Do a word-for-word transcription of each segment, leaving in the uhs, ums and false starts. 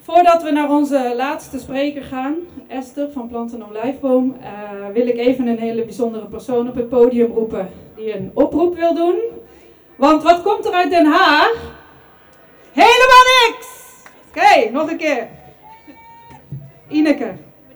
Voordat we naar onze laatste spreker gaan, Esther van Planten om Lijfboom, uh, wil ik even een hele bijzondere persoon op het podium roepen die een oproep wil doen. Want wat komt er uit Den Haag? Helemaal niks! Oké, okay, nog een keer. Ineke.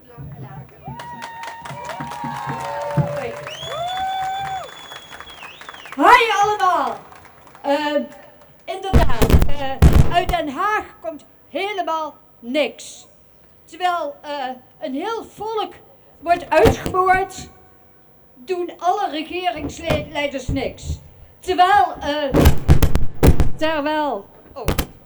Hoi allemaal! Uh, inderdaad, uh, uit Den Haag komt helemaal niks. Terwijl uh, een heel volk wordt uitgeboord, doen alle regeringsleiders niks. Terwijl, uh, terwijl, oh.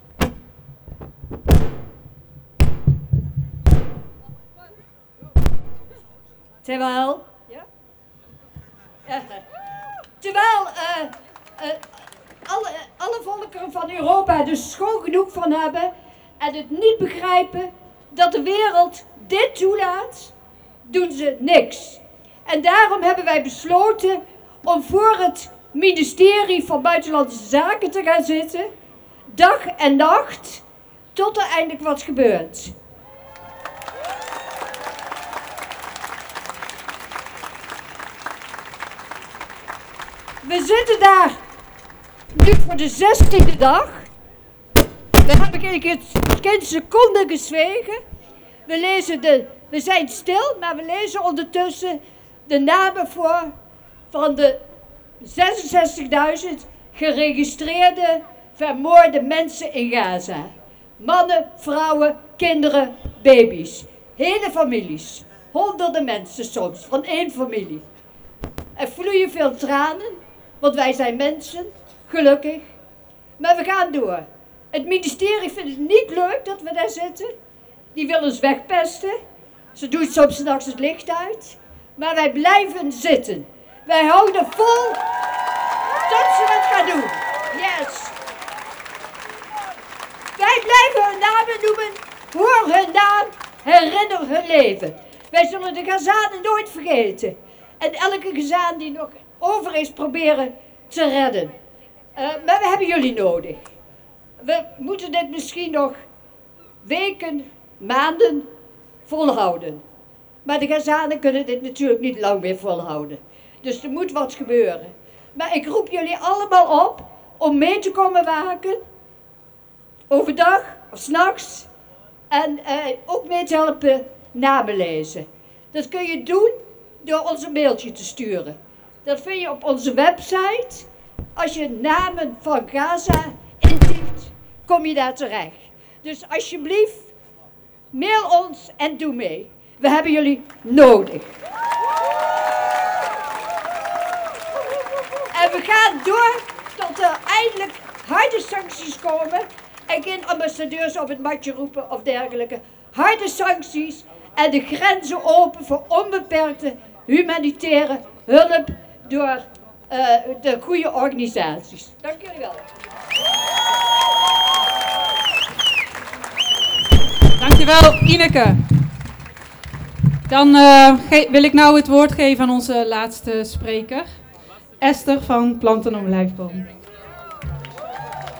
Terwijl, ja? Uh, terwijl uh, uh, alle, alle volkeren van Europa er schoon genoeg van hebben en het niet begrijpen dat de wereld dit toelaat, doen ze niks. En daarom hebben wij besloten om voor het ministerie van Buitenlandse Zaken te gaan zitten, dag en nacht, tot er eindelijk wat gebeurt. We zitten daar nu voor de zestiende dag. We hebben geen seconde gezwegen. We, lezen de, we zijn stil, maar we lezen ondertussen de namen voor van de zesenzestigduizend geregistreerde vermoorde mensen in Gaza. Mannen, vrouwen, kinderen, baby's. Hele families. Honderden mensen soms, van één familie. Er vloeien veel tranen, want wij zijn mensen, gelukkig. Maar we gaan door. Het ministerie vindt het niet leuk dat we daar zitten. Die willen ons wegpesten. Ze doen soms 's nachts het licht uit. Maar wij blijven zitten. Wij houden vol tot ze het gaan doen. Yes. Wij blijven hun namen noemen. Hoor hun naam. Herinner hun leven. Wij zullen de Gazanen nooit vergeten. En elke Gazaan die nog over is proberen te redden. Uh, maar we hebben jullie nodig. We moeten dit misschien nog weken, maanden volhouden. Maar de Gazanen kunnen dit natuurlijk niet lang meer volhouden. Dus er moet wat gebeuren. Maar ik roep jullie allemaal op om mee te komen waken. Overdag of 's nachts. En uh, ook mee te helpen namen lezen. Dat kun je doen door ons een mailtje te sturen. Dat vind je op onze website. Als je namen van Gaza intypt, kom je daar terecht. Dus alsjeblieft, mail ons en doe mee. We hebben jullie nodig. En we gaan door tot er eindelijk harde sancties komen. En geen ambassadeurs op het matje roepen of dergelijke. Harde sancties en de grenzen open voor onbeperkte humanitaire hulp door uh, de goede organisaties. Dank jullie wel. Dankjewel, Ineke. Dan uh, wil ik nou het woord geven aan onze laatste spreker, Esther van Planten om Lijfboom.